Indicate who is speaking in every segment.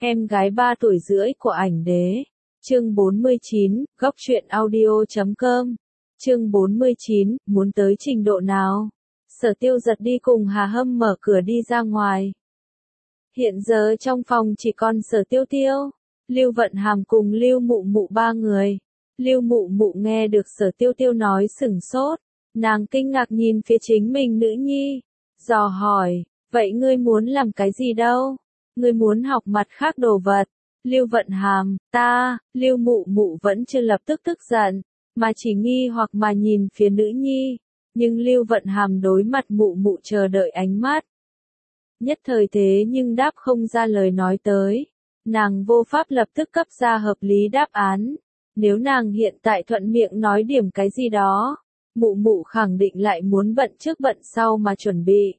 Speaker 1: Em gái 3 tuổi rưỡi của ảnh đế. Chương 49, góc truyện audio.com. Chương 49, muốn tới trình độ nào? Sở Tiêu giật đi cùng Hà Hâm mở cửa đi ra ngoài. Hiện giờ trong phòng chỉ còn Sở Tiêu Tiêu, Lưu Vận Hàm cùng Lưu Mụ Mụ ba người. Lưu Mụ Mụ nghe được Sở Tiêu Tiêu nói sửng sốt, nàng kinh ngạc nhìn phía chính mình nữ nhi, dò hỏi, vậy ngươi muốn làm cái gì đâu? Ngươi muốn học mặt khác đồ vật. Lưu Vận Hàm, Lưu Mụ Mụ vẫn chưa lập tức tức giận, mà chỉ nghi hoặc mà nhìn phía nữ nhi, nhưng Lưu Vận Hàm đối mặt Mụ Mụ chờ đợi ánh mắt. Nhất thời thế nhưng đáp không ra lời nói tới, nàng vô pháp lập tức cấp ra hợp lý đáp án. Nếu nàng hiện tại thuận miệng nói điểm cái gì đó, Mụ Mụ khẳng định lại muốn bận trước bận sau mà chuẩn bị.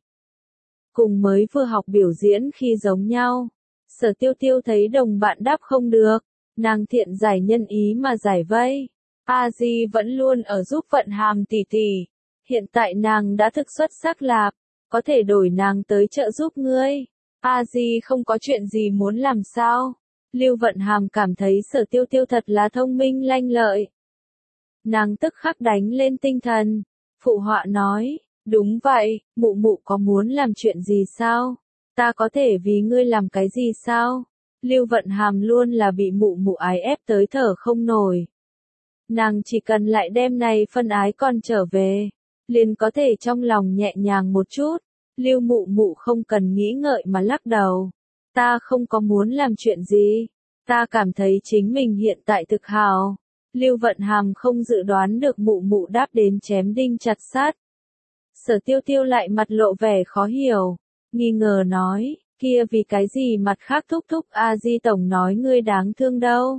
Speaker 1: Cùng mới vừa học biểu diễn khi giống nhau. Sở Tiêu Tiêu thấy đồng bạn đáp không được, nàng thiện giải nhân ý mà giải vây. A Di vẫn luôn ở giúp Vận Hàm tỷ tỷ, hiện tại nàng đã thực xuất sắc lạp, có thể đổi nàng tới trợ giúp ngươi. A Di không có chuyện gì muốn làm sao? Lưu Vận Hàm cảm thấy Sở Tiêu Tiêu thật là thông minh lanh lợi. Nàng tức khắc đánh lên tinh thần, phụ họa nói, đúng vậy, Mụ Mụ có muốn làm chuyện gì sao? Ta có thể vì ngươi làm cái gì sao? Lưu Vận Hàm luôn là bị Mụ Mụ ái ép tới thở không nổi. Nàng chỉ cần lại đem này phân ái con trở về, liền có thể trong lòng nhẹ nhàng một chút. Lưu Mụ Mụ không cần nghĩ ngợi mà lắc đầu. Ta không có muốn làm chuyện gì. Ta cảm thấy chính mình hiện tại thực hào. Lưu Vận Hàm không dự đoán được Mụ Mụ đáp đến chém đinh chặt sắt. Sở Tiêu Tiêu lại mặt lộ vẻ khó hiểu, nghi ngờ nói, kia vì cái gì mặt khác thúc thúc A Di tổng nói ngươi đáng thương đâu.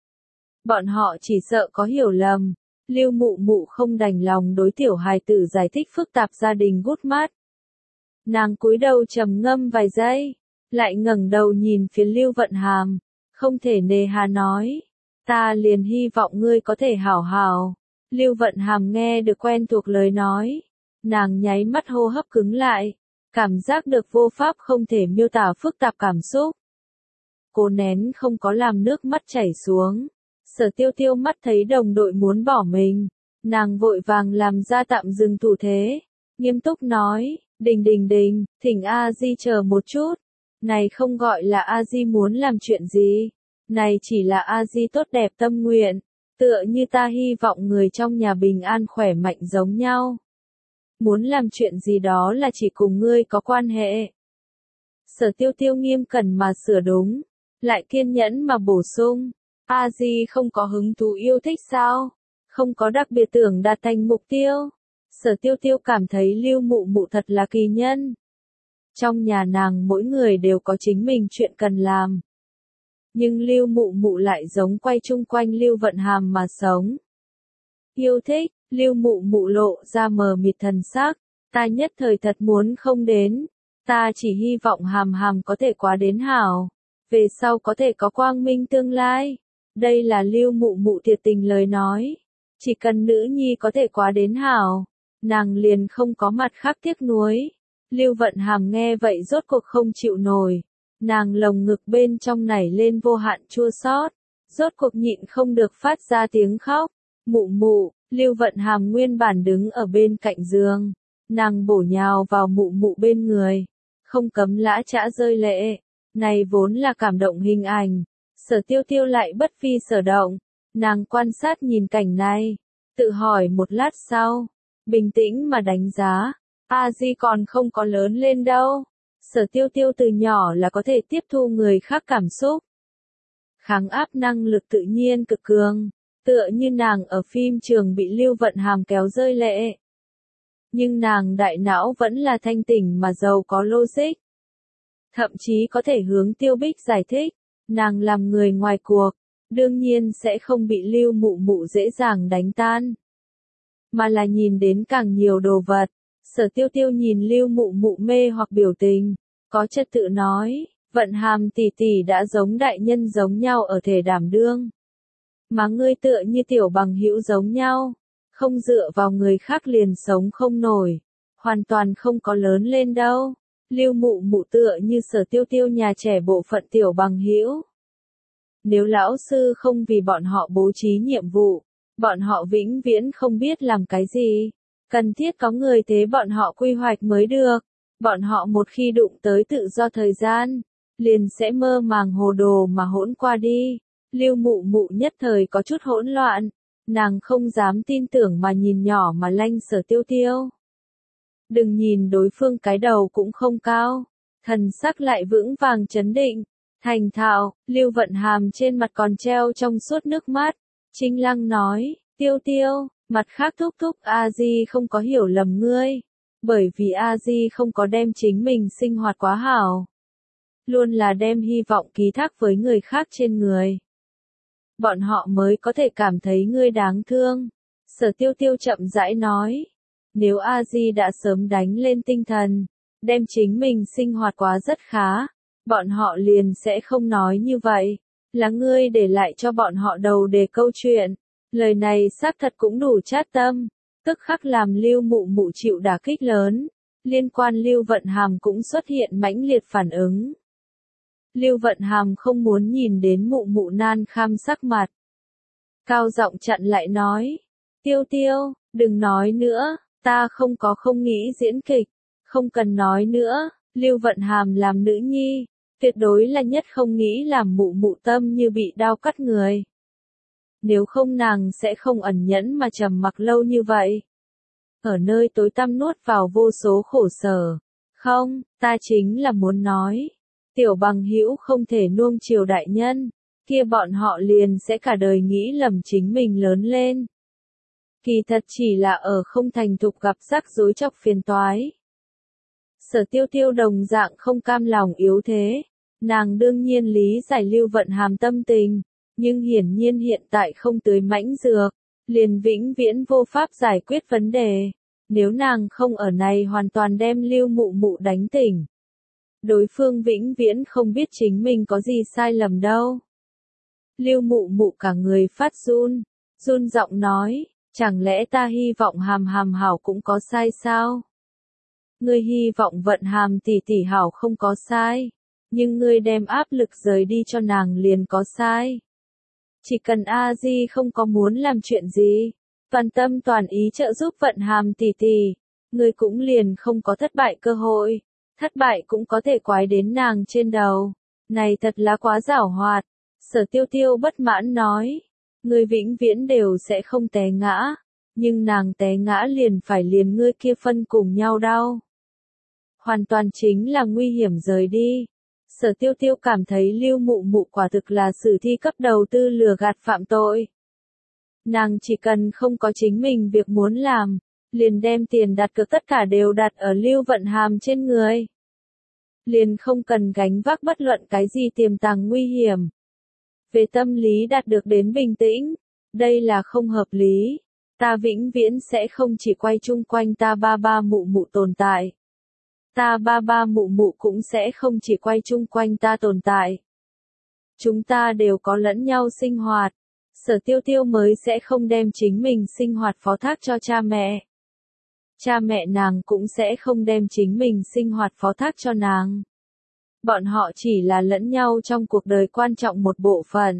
Speaker 1: Bọn họ chỉ sợ có hiểu lầm. Lưu Mụ Mụ không đành lòng đối tiểu hài tử giải thích phức tạp gia đình gút mắt. Nàng cúi đầu trầm ngâm vài giây, lại ngẩng đầu nhìn phía Lưu Vận Hàm, không thể nề hà nói, ta liền hy vọng ngươi có thể hảo hảo. Lưu Vận Hàm nghe được quen thuộc lời nói, nàng nháy mắt hô hấp cứng lại, cảm giác được vô pháp không thể miêu tả phức tạp cảm xúc. Cố nén không có làm nước mắt chảy xuống. Sở Tiêu Tiêu mắt thấy đồng đội muốn bỏ mình, nàng vội vàng làm ra tạm dừng thủ thế, nghiêm túc nói, đình, thỉnh A Di chờ một chút, này không gọi là A Di muốn làm chuyện gì, này chỉ là A Di tốt đẹp tâm nguyện, tựa như ta hy vọng người trong nhà bình an khỏe mạnh giống nhau. Muốn làm chuyện gì đó là chỉ cùng ngươi có quan hệ. Sở Tiêu Tiêu nghiêm cẩn mà sửa đúng, lại kiên nhẫn mà bổ sung. A Di không có hứng thú yêu thích sao? Không có đặc biệt tưởng đạt thành mục tiêu. Sở Tiêu Tiêu cảm thấy Lưu Mụ Mụ thật là kỳ nhân. Trong nhà nàng mỗi người đều có chính mình chuyện cần làm. Nhưng Lưu Mụ Mụ lại giống quay chung quanh Lưu Vận Hàm mà sống. Yêu thích, Lưu Mụ Mụ lộ ra mờ mịt thần sắc. Ta nhất thời thật muốn không đến. Ta chỉ hy vọng Hàm Hàm có thể quá đến hảo. Về sau có thể có quang minh tương lai. Đây là Lưu Mụ Mụ thiệt tình lời nói. Chỉ cần nữ nhi có thể quá đến hảo, nàng liền không có mặt khác tiếc nuối. Lưu Vận Hàm nghe vậy rốt cuộc không chịu nổi. Nàng lồng ngực bên trong nảy lên vô hạn chua xót, rốt cuộc nhịn không được phát ra tiếng khóc. Mụ Mụ, Lưu Vận Hàm nguyên bản đứng ở bên cạnh giường. Nàng bổ nhào vào Mụ Mụ bên người, không cấm lã chã rơi lệ. Này vốn là cảm động hình ảnh. Sở Tiêu Tiêu lại bất phi sở động, nàng quan sát nhìn cảnh này, tự hỏi một lát sau, bình tĩnh mà đánh giá, A Di còn không có lớn lên đâu. Sở Tiêu Tiêu từ nhỏ là có thể tiếp thu người khác cảm xúc. Kháng áp năng lực tự nhiên cực cường, tựa như nàng ở phim trường bị Lưu Vận Hàm kéo rơi lệ. Nhưng nàng đại não vẫn là thanh tỉnh mà giàu có logic. Thậm chí có thể hướng Tiêu Bích giải thích. Nàng làm người ngoài cuộc, đương nhiên sẽ không bị Lưu Mụ Mụ dễ dàng đánh tan. Mà là nhìn đến càng nhiều đồ vật. Sở Tiêu Tiêu nhìn Lưu Mụ Mụ mê hoặc biểu tình, có trật tự nói, Vận Hàm tỷ tỷ đã giống đại nhân giống nhau ở thể đảm đương. Mà ngươi tựa như tiểu bằng hữu giống nhau, không dựa vào người khác liền sống không nổi, hoàn toàn không có lớn lên đâu. Lưu Mụ Mụ tựa như Sở Tiêu Tiêu nhà trẻ bộ phận tiểu bằng hữu. Nếu lão sư không vì bọn họ bố trí nhiệm vụ, bọn họ vĩnh viễn không biết làm cái gì. Cần thiết có người thế bọn họ quy hoạch mới được. Bọn họ một khi đụng tới tự do thời gian, liền sẽ mơ màng hồ đồ mà hỗn qua đi. Lưu Mụ Mụ nhất thời có chút hỗn loạn. Nàng không dám tin tưởng mà nhìn nhỏ mà lanh Sở Tiêu Tiêu. Đừng nhìn đối phương cái đầu cũng không cao, thần sắc lại vững vàng trấn định, thành thạo. Lưu Vận Hàm trên mặt còn treo trong suốt nước mắt. Trinh Lăng nói, Tiêu Tiêu, mặt khác thúc thúc A Di không có hiểu lầm ngươi, bởi vì A Di không có đem chính mình sinh hoạt quá hảo, luôn là đem hy vọng ký thác với người khác trên người. Bọn họ mới có thể cảm thấy ngươi đáng thương. Sở Tiêu Tiêu chậm rãi nói, nếu A Di đã sớm đánh lên tinh thần, đem chính mình sinh hoạt quá rất khá, bọn họ liền sẽ không nói như vậy. Là ngươi để lại cho bọn họ đầu đề câu chuyện. Lời này xác thật cũng đủ chát tâm, tức khắc làm Lưu Mụ Mụ chịu đả kích lớn. Liên quan Lưu Vận Hàm cũng xuất hiện mãnh liệt phản ứng. Lưu Vận Hàm không muốn nhìn đến Mụ Mụ nan kham sắc mặt. Cao giọng chặn lại nói, Tiêu Tiêu, đừng nói nữa, ta không nghĩ diễn kịch, không cần nói nữa. Lưu Vận Hàm làm nữ nhi, tuyệt đối là nhất không nghĩ làm Mụ Mụ tâm như bị đao cắt người. Nếu không nàng sẽ không ẩn nhẫn mà trầm mặc lâu như vậy. Ở nơi tối tăm nuốt vào vô số khổ sở. Không, ta chính là muốn nói. Tiểu bằng hữu không thể nuông chiều đại nhân. Kia bọn họ liền sẽ cả đời nghĩ lầm chính mình lớn lên. Kỳ thật chỉ là ở không thành thục gặp rắc rối chọc phiền toái. Sở Tiêu Tiêu đồng dạng không cam lòng yếu thế. Nàng đương nhiên lý giải Lưu Vận Hàm tâm tình. Nhưng hiển nhiên hiện tại không tưới mãnh dược, liền vĩnh viễn vô pháp giải quyết vấn đề. Nếu nàng không ở này hoàn toàn đem Lưu Mụ Mụ đánh tỉnh. Đối phương vĩnh viễn không biết chính mình có gì sai lầm đâu. Lưu Mụ Mụ cả người phát run giọng nói, chẳng lẽ ta hy vọng Hàm Hàm hảo cũng có sai sao? Ngươi hy vọng Vận Hàm tỷ tỷ hảo không có sai, nhưng ngươi đem áp lực rời đi cho nàng liền có sai. Chỉ cần A Di không có muốn làm chuyện gì, toàn tâm toàn ý trợ giúp Vận Hàm tỷ tỷ, ngươi cũng liền không có thất bại cơ hội, thất bại cũng có thể quái đến nàng trên đầu. Này thật là quá giảo hoạt. Sở Tiêu Tiêu bất mãn nói, ngươi vĩnh viễn đều sẽ không té ngã, nhưng nàng té ngã liền phải liền ngươi kia phân cùng nhau đau. Hoàn toàn chính là nguy hiểm rời đi. Sở Tiêu Tiêu cảm thấy Lưu Mụ Mụ quả thực là sử thi cấp đầu tư lừa gạt phạm tội. Nàng chỉ cần không có chính mình việc muốn làm, liền đem tiền đặt cược tất cả đều đặt ở Lưu Vận Hàm trên người. Liền không cần gánh vác bất luận cái gì tiềm tàng nguy hiểm. Về tâm lý đạt được đến bình tĩnh, đây là không hợp lý. Ta vĩnh viễn sẽ không chỉ quay chung quanh ta ba ba mụ mụ tồn tại. Ta ba ba mụ mụ cũng sẽ không chỉ quay chung quanh ta tồn tại. Chúng ta đều có lẫn nhau sinh hoạt. Sở Tiêu Tiêu mới sẽ không đem chính mình sinh hoạt phó thác cho cha mẹ. Cha mẹ nàng cũng sẽ không đem chính mình sinh hoạt phó thác cho nàng. Bọn họ chỉ là lẫn nhau trong cuộc đời quan trọng một bộ phận.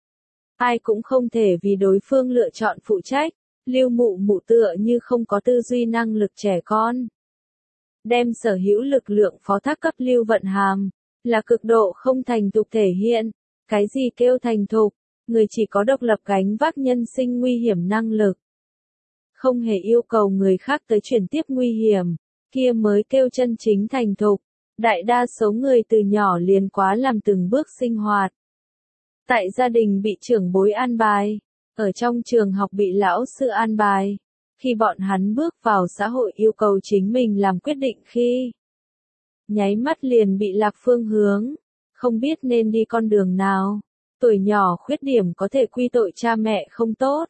Speaker 1: Ai cũng không thể vì đối phương lựa chọn phụ trách. Lưu Mụ Mụ tựa như không có tư duy năng lực trẻ con. Đem sở hữu lực lượng phó thác cấp Lưu Vận Hàm, là cực độ không thành thục thể hiện. Cái gì kêu thành thục? Người chỉ có độc lập gánh vác nhân sinh nguy hiểm năng lực. Không hề yêu cầu người khác tới chuyển tiếp nguy hiểm, kia mới kêu chân chính thành thục. Đại đa số người từ nhỏ liền quá làm từng bước sinh hoạt. Tại gia đình bị trưởng bối an bài, ở trong trường học bị lão sư an bài. Khi bọn hắn bước vào xã hội yêu cầu chính mình làm quyết định khi nháy mắt liền bị lạc phương hướng, không biết nên đi con đường nào. Tuổi nhỏ khuyết điểm có thể quy tội cha mẹ không tốt.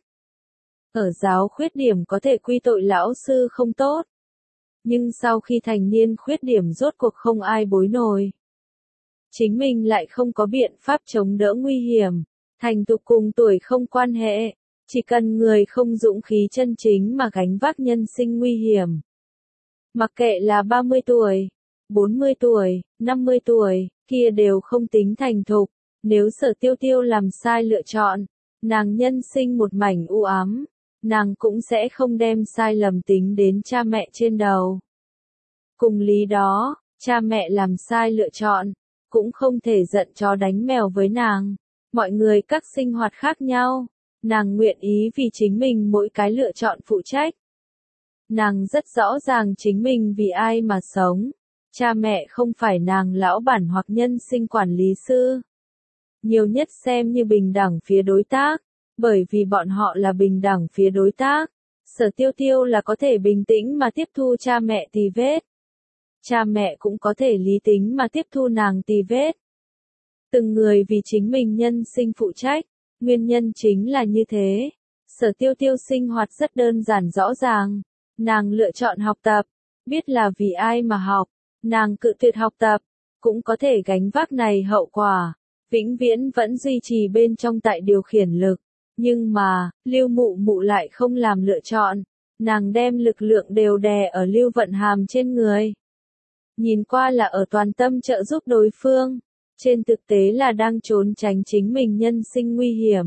Speaker 1: Ở giáo khuyết điểm có thể quy tội lão sư không tốt. Nhưng sau khi thành niên khuyết điểm rốt cuộc không ai bối nổi. Chính mình lại không có biện pháp chống đỡ nguy hiểm. Thành thục cùng tuổi không quan hệ. Chỉ cần người không dũng khí chân chính mà gánh vác nhân sinh nguy hiểm. Mặc kệ là 30 tuổi, 40 tuổi, 50 tuổi, kia đều không tính thành thục. Nếu Sở Tiêu Tiêu làm sai lựa chọn, nàng nhân sinh một mảnh u ám, nàng cũng sẽ không đem sai lầm tính đến cha mẹ trên đầu. Cùng lý đó, cha mẹ làm sai lựa chọn, cũng không thể giận chó đánh mèo với nàng. Mọi người các sinh hoạt khác nhau, nàng nguyện ý vì chính mình mỗi cái lựa chọn phụ trách. Nàng rất rõ ràng chính mình vì ai mà sống. Cha mẹ không phải nàng lão bản hoặc nhân sinh quản lý sư. Nhiều nhất xem như bình đẳng phía đối tác, bởi vì bọn họ là bình đẳng phía đối tác. Sở Tiêu Tiêu là có thể bình tĩnh mà tiếp thu cha mẹ tì vết. Cha mẹ cũng có thể lý tính mà tiếp thu nàng tì vết. Từng người vì chính mình nhân sinh phụ trách, nguyên nhân chính là như thế. Sở Tiêu Tiêu sinh hoạt rất đơn giản rõ ràng. Nàng lựa chọn học tập, biết là vì ai mà học. Nàng cự tuyệt học tập, cũng có thể gánh vác này hậu quả. Vĩnh viễn vẫn duy trì bên trong tại điều khiển lực. Nhưng mà, Lưu Mụ Mụ lại không làm lựa chọn. Nàng đem lực lượng đều đè ở Lưu Vận Hàm trên người. Nhìn qua là ở toàn tâm trợ giúp đối phương. Trên thực tế là đang trốn tránh chính mình nhân sinh nguy hiểm.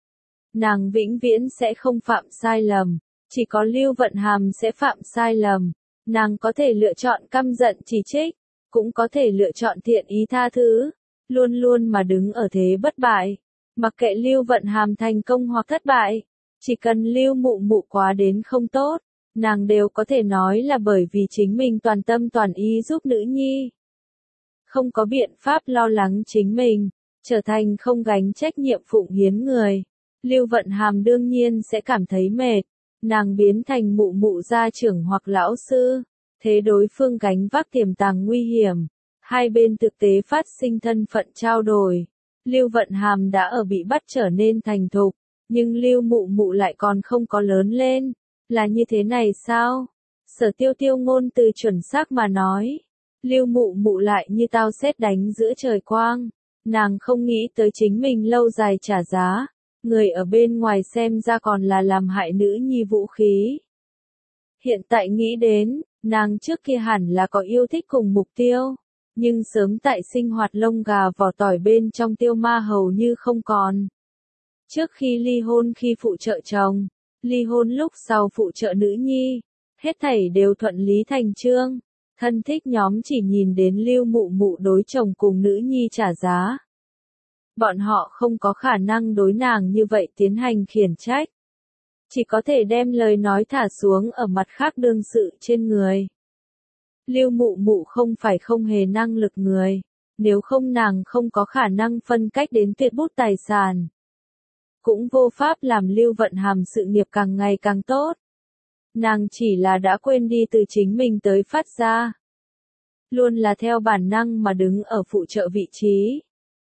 Speaker 1: Nàng vĩnh viễn sẽ không phạm sai lầm. Chỉ có Lưu Vận Hàm sẽ phạm sai lầm. Nàng có thể lựa chọn căm giận chỉ trích, cũng có thể lựa chọn thiện ý tha thứ, luôn luôn mà đứng ở thế bất bại. Mặc kệ Lưu Vận Hàm thành công hoặc thất bại, chỉ cần Lưu Mụ Mụ quá đến không tốt, nàng đều có thể nói là bởi vì chính mình toàn tâm toàn ý giúp nữ nhi. Không có biện pháp lo lắng chính mình, trở thành không gánh trách nhiệm phụng hiến người. Lưu Vận Hàm đương nhiên sẽ cảm thấy mệt. Nàng biến thành mụ mụ gia trưởng hoặc lão sư, thế đối phương gánh vác tiềm tàng nguy hiểm. Hai bên thực tế phát sinh thân phận trao đổi. Lưu Vận Hàm đã ở bị bắt trở nên thành thục, nhưng Lưu Mụ Mụ lại còn không có lớn lên. Là như thế này sao? Sở Tiêu Tiêu ngôn từ chuẩn xác mà nói. Lưu Mụ Mụ lại như tao sét đánh giữa trời quang. Nàng không nghĩ tới chính mình lâu dài trả giá. Người ở bên ngoài xem ra còn là làm hại nữ nhi vũ khí. Hiện tại nghĩ đến, nàng trước kia hẳn là có yêu thích cùng mục tiêu, nhưng sớm tại sinh hoạt lông gà vỏ tỏi bên trong tiêu ma hầu như không còn. Trước khi ly hôn khi phụ trợ chồng, ly hôn lúc sau phụ trợ nữ nhi, hết thảy đều thuận lý thành chương. Thân thích nhóm chỉ nhìn đến Lưu Mụ Mụ đối chồng cùng nữ nhi trả giá. Bọn họ không có khả năng đối nàng như vậy tiến hành khiển trách. Chỉ có thể đem lời nói thả xuống ở mặt khác đương sự trên người. Lưu Mụ Mụ không phải không hề năng lực người. Nếu không nàng không có khả năng phân cách đến tuyệt bút tài sản. Cũng vô pháp làm Lưu Vận Hàm sự nghiệp càng ngày càng tốt. Nàng chỉ là đã quên đi từ chính mình tới phát ra. Luôn là theo bản năng mà đứng ở phụ trợ vị trí.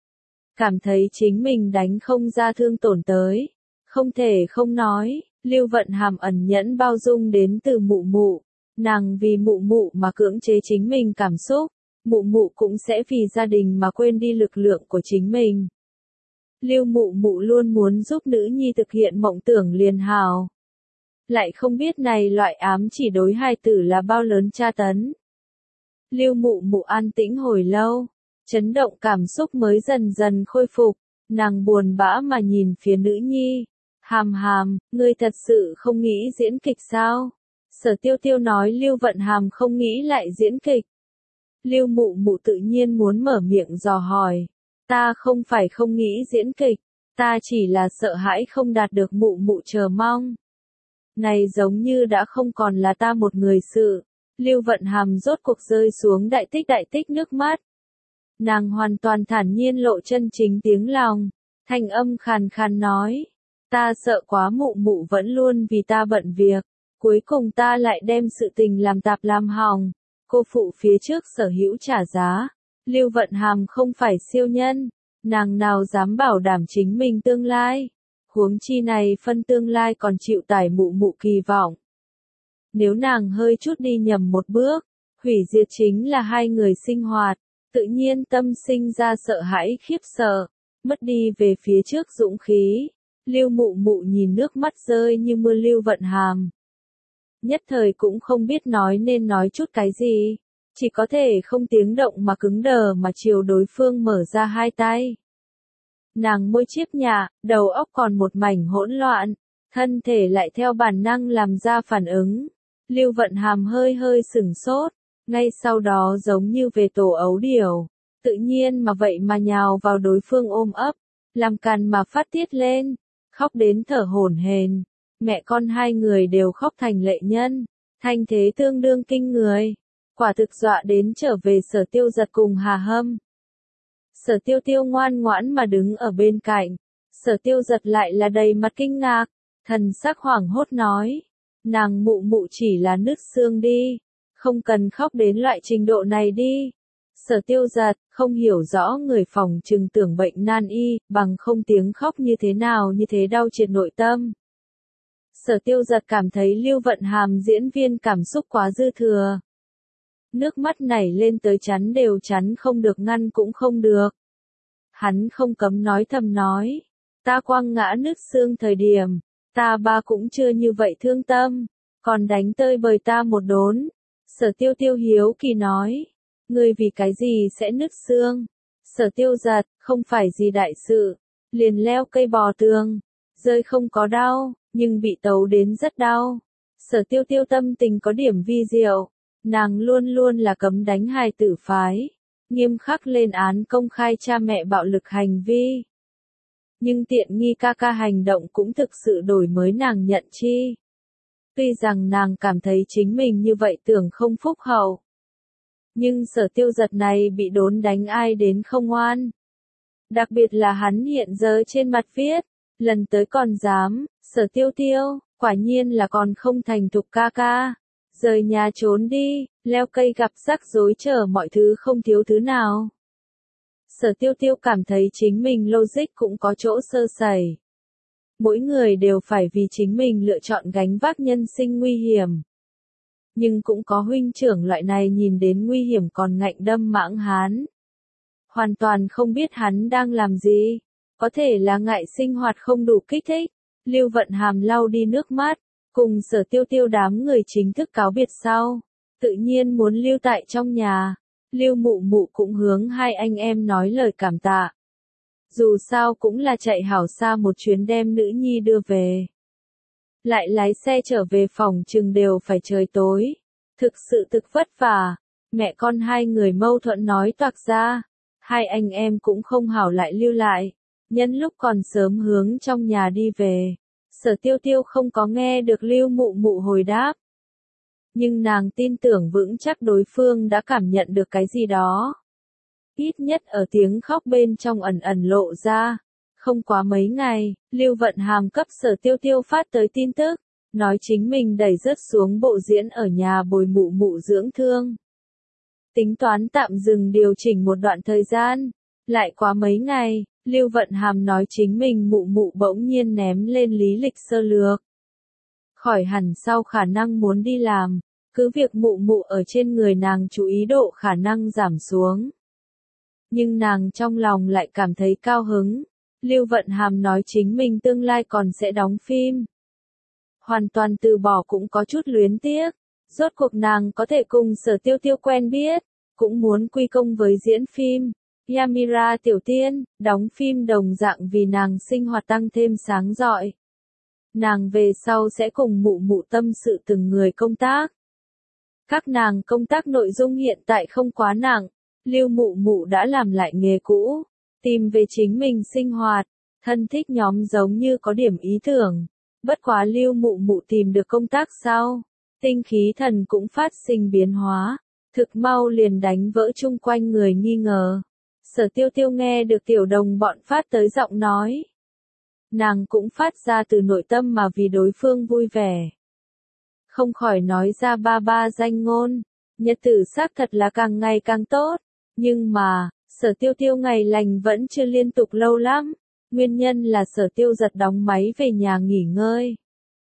Speaker 1: Cảm thấy chính mình đánh không ra thương tổn tới. Không thể không nói, Lưu Vận Hàm ẩn nhẫn bao dung đến từ mụ mụ. Nàng vì mụ mụ mà cưỡng chế chính mình cảm xúc. Mụ mụ cũng sẽ vì gia đình mà quên đi lực lượng của chính mình. Lưu Mụ Mụ luôn muốn giúp nữ nhi thực hiện mộng tưởng liền hào. Lại không biết này loại ám chỉ đối hài tử là bao lớn tra tấn. Lưu Mụ Mụ an tĩnh hồi lâu. Chấn động cảm xúc mới dần dần khôi phục, nàng buồn bã mà nhìn phía nữ nhi. Hàm Hàm, ngươi thật sự không nghĩ diễn kịch sao? Sở Tiêu Tiêu nói Lưu Vận Hàm không nghĩ lại diễn kịch. Lưu Mụ Mụ tự nhiên muốn mở miệng dò hỏi. Ta không phải không nghĩ diễn kịch, ta chỉ là sợ hãi không đạt được Mụ Mụ chờ mong. Này giống như đã không còn là ta một người sự. Lưu Vận Hàm rốt cuộc rơi xuống đại tích nước mắt. Nàng hoàn toàn thản nhiên lộ chân chính tiếng lòng, thanh âm khàn khàn nói, ta sợ quá Mụ Mụ vẫn luôn vì ta bận việc, cuối cùng ta lại đem sự tình làm tạp làm hỏng, cô phụ phía trước sở hữu trả giá. Lưu Vận Hàm không phải siêu nhân, nàng nào dám bảo đảm chính mình tương lai, huống chi này phân tương lai còn chịu tải Mụ Mụ kỳ vọng. Nếu nàng hơi chút đi nhầm một bước, hủy diệt chính là hai người sinh hoạt. Tự nhiên tâm sinh ra sợ hãi khiếp sợ, mất đi về phía trước dũng khí. Lưu Mụ Mụ nhìn nước mắt rơi như mưa Lưu Vận Hàm. Nhất thời cũng không biết nói nên nói chút cái gì. chỉ có thể không tiếng động mà cứng đờ mà chiều đối phương mở ra hai tay. Nàng môi chiếc nhạ, đầu óc còn một mảnh hỗn loạn, thân thể lại theo bản năng làm ra phản ứng. Lưu Vận Hàm hơi hơi sửng sốt, ngay sau đó giống như về tổ ấu điểu, tự nhiên mà vậy mà nhào vào đối phương ôm ấp, làm càn mà phát tiết lên, khóc đến thở hổn hển. Mẹ con hai người đều khóc thành lệ nhân, thanh thế tương đương kinh người, quả thực dọa đến trở về Sở Tiêu Giật cùng Hà Hâm. Sở Tiêu Tiêu ngoan ngoãn mà đứng ở bên cạnh, Sở Tiêu Giật lại là đầy mặt kinh ngạc, thần sắc hoảng hốt nói, nàng mụ mụ chỉ là nứt xương đi, không cần khóc đến loại trình độ này đi. Sở Tiêu Giật không hiểu rõ người phòng trừng tưởng bệnh nan y, bằng không tiếng khóc như thế nào như thế đau triệt nội tâm. Sở Tiêu Giật cảm thấy Lưu Vận Hàm diễn viên cảm xúc quá dư thừa. Nước mắt nảy lên tới chắn đều chắn không được ngăn cũng không được. Hắn không cấm nói thầm nói, ta quăng ngã nứt xương thời điểm, ta ba cũng chưa như vậy thương tâm, còn đánh tơi bời ta một đốn. Sở Tiêu Tiêu hiếu kỳ nói, ngươi vì cái gì sẽ nứt xương? Sở Tiêu Giật, không phải gì đại sự, liền leo cây bò tường, rơi không có đau, nhưng bị tấu đến rất đau. Sở Tiêu Tiêu tâm tình có điểm vi diệu, nàng luôn luôn là cấm đánh hài tử phái, nghiêm khắc lên án công khai cha mẹ bạo lực hành vi. Nhưng tiện nghi ca ca hành động cũng thực sự đổi mới nàng nhận chi. Tuy rằng nàng cảm thấy chính mình như vậy tưởng không phúc hậu, nhưng Sở Tiêu Giật này bị đốn đánh ai đến không oan. Đặc biệt là hắn hiện giờ trên mặt viết, lần tới còn dám, Sở Tiêu Tiêu, quả nhiên là còn không thành thục ca ca. Rời nhà trốn đi, leo cây gặp rắc rối chờ mọi thứ không thiếu thứ nào. Sở Tiêu Tiêu cảm thấy chính mình logic cũng có chỗ sơ sẩy. Mỗi người đều phải vì chính mình lựa chọn gánh vác nhân sinh nguy hiểm. Nhưng cũng có huynh trưởng loại này nhìn đến nguy hiểm còn ngạnh đâm mãng hán. Hoàn toàn không biết hắn đang làm gì. Có thể là ngại sinh hoạt không đủ kích thích. Lưu Vận Hàm lau đi nước mắt, cùng Sở Tiêu Tiêu đám người chính thức cáo biệt sau. Tự nhiên muốn lưu tại trong nhà. Lưu mụ mụ cũng hướng hai anh em nói lời cảm tạ. Dù sao cũng là chạy hảo xa một chuyến đem nữ nhi đưa về. Lại lái xe trở về phòng chừng đều phải trời tối. Thực sự thực vất vả. Mẹ con hai người mâu thuẫn nói toạc ra. Hai anh em cũng không hảo lại lưu lại. Nhân lúc còn sớm hướng trong nhà đi về. Sở Tiêu Tiêu không có nghe được Lưu mụ mụ hồi đáp. Nhưng nàng tin tưởng vững chắc đối phương đã cảm nhận được cái gì đó. Ít nhất ở tiếng khóc bên trong ẩn ẩn lộ ra. Không quá mấy ngày, Lưu Vận Hàm cấp Sở Tiêu Tiêu phát tới tin tức, nói chính mình đẩy rớt xuống bộ diễn ở nhà bồi mụ mụ dưỡng thương. Tính toán tạm dừng điều chỉnh một đoạn thời gian. Lại quá mấy ngày, Lưu Vận Hàm nói chính mình mụ mụ bỗng nhiên ném lên lý lịch sơ lược. Khỏi hẳn sau khả năng muốn đi làm, cứ việc mụ mụ ở trên người nàng chú ý độ khả năng giảm xuống. Nhưng nàng trong lòng lại cảm thấy cao hứng. Lưu Vận Hàm nói chính mình tương lai còn sẽ đóng phim. Hoàn toàn từ bỏ cũng có chút luyến tiếc. Rốt cuộc nàng có thể cùng Sở Tiêu Tiêu quen biết, cũng muốn quy công với diễn phim. Yamira Tiểu Tiên, đóng phim đồng dạng vì nàng sinh hoạt tăng thêm sáng rọi. Nàng về sau sẽ cùng mụ mụ tâm sự từng người công tác. Các nàng công tác nội dung hiện tại không quá nặng. Lưu mụ mụ đã làm lại nghề cũ, tìm về chính mình sinh hoạt, thân thích nhóm giống như có điểm ý tưởng. Bất quá Lưu mụ mụ tìm được công tác sau, tinh khí thần cũng phát sinh biến hóa, thực mau liền đánh vỡ chung quanh người nghi ngờ. Sở Tiêu Tiêu nghe được tiểu đồng bọn phát tới giọng nói. Nàng cũng phát ra từ nội tâm mà vì đối phương vui vẻ. Không khỏi nói ra ba ba danh ngôn, nhật tử xác thật là càng ngày càng tốt. Nhưng mà, Sở Tiêu Tiêu ngày lành vẫn chưa liên tục lâu lắm. Nguyên nhân là Sở Tiêu Giật đóng máy về nhà nghỉ ngơi.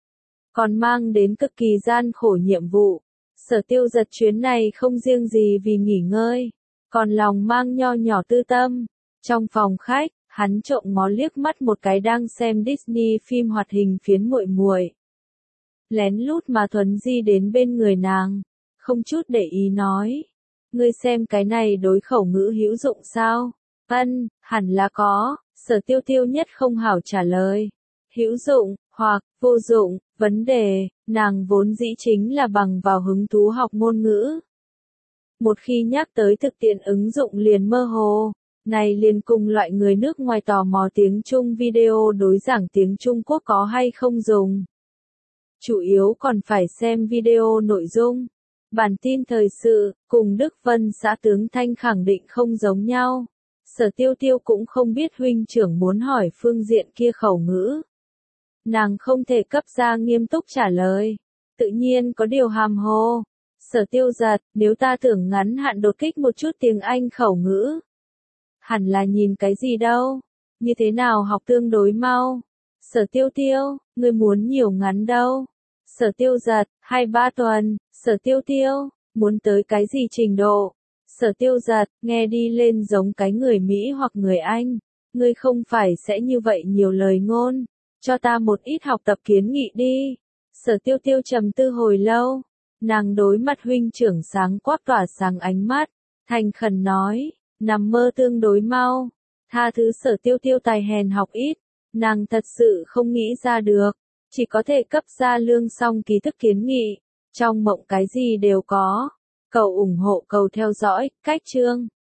Speaker 1: Còn mang đến cực kỳ gian khổ nhiệm vụ. Sở Tiêu Giật chuyến này không riêng gì vì nghỉ ngơi, còn lòng mang nho nhỏ tư tâm. Trong phòng khách, hắn trộm ngó liếc mắt một cái đang xem Disney phim hoạt hình phiến muội muội. Lén lút mà thuấn di đến bên người nàng, không chút để ý nói. Ngươi xem cái này đối khẩu ngữ hữu dụng sao? Hẳn là có, Sở Tiêu Tiêu nhất không hảo trả lời. Hữu dụng, hoặc, vô dụng, vấn đề, nàng vốn dĩ chính là bằng vào hứng thú học ngôn ngữ. Một khi nhắc tới thực tiễn ứng dụng liền mơ hồ, này liền cùng loại người nước ngoài tò mò tiếng Trung video đối giảng tiếng Trung Quốc có hay không dùng. Chủ yếu còn phải xem video nội dung. Bản tin thời sự, cùng Đức Vân xã tướng Thanh khẳng định không giống nhau. Sở Tiêu Tiêu cũng không biết huynh trưởng muốn hỏi phương diện kia khẩu ngữ. Nàng không thể cấp ra nghiêm túc trả lời. Tự nhiên có điều hàm hồ. Sở Tiêu Giật, nếu ta tưởng ngắn hạn đột kích một chút tiếng Anh khẩu ngữ. Hẳn là nhìn cái gì đâu? Như thế nào học tương đối mau? Sở Tiêu Tiêu, ngươi muốn nhiều ngắn đâu? Sở Tiêu Giật, 2-3 tuần. Sở Tiêu Tiêu, muốn tới cái gì trình độ? Sở Tiêu Giật, nghe đi lên giống cái người Mỹ hoặc người Anh. Ngươi không phải sẽ như vậy nhiều lời ngôn. Cho ta một ít học tập kiến nghị đi. Sở Tiêu Tiêu trầm tư hồi lâu. Nàng đối mặt huynh trưởng sáng quắc tỏa sáng ánh mắt. Thành khẩn nói, nằm mơ tương đối mau. Tha thứ Sở Tiêu Tiêu tài hèn học ít. Nàng thật sự không nghĩ ra được. Chỉ có thể cấp ra lương song ký thức kiến nghị. Trong mộng cái gì đều có. Cầu ủng hộ cầu theo dõi, cách chương.